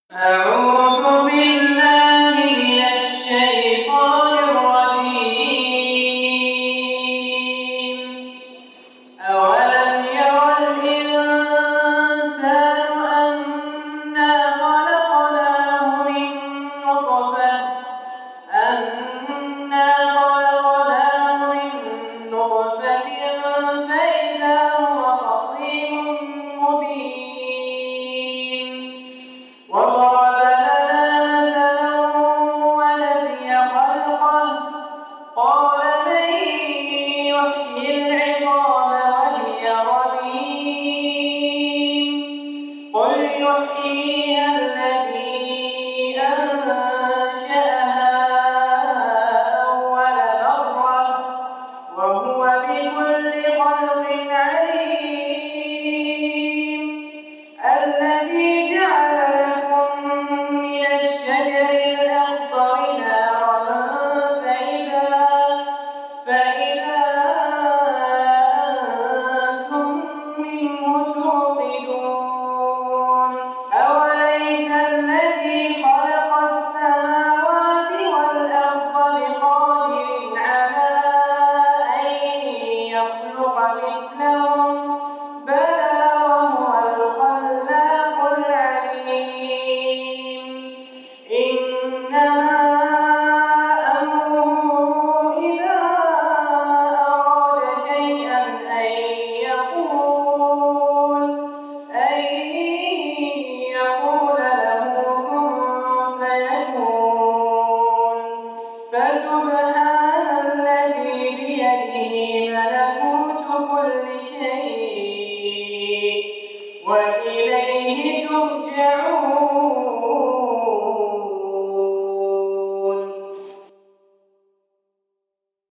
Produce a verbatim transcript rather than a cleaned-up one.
أعوذ بالله من الشيطان الرجيم. أولم ير الإنسان أنا خلقناه من نطفة أنا خلقناه من نطفة فإذا هو خصيم مبين. وضرب لنا ونسي خلقه قال من يحيي العظام وهي رميم قل يحييها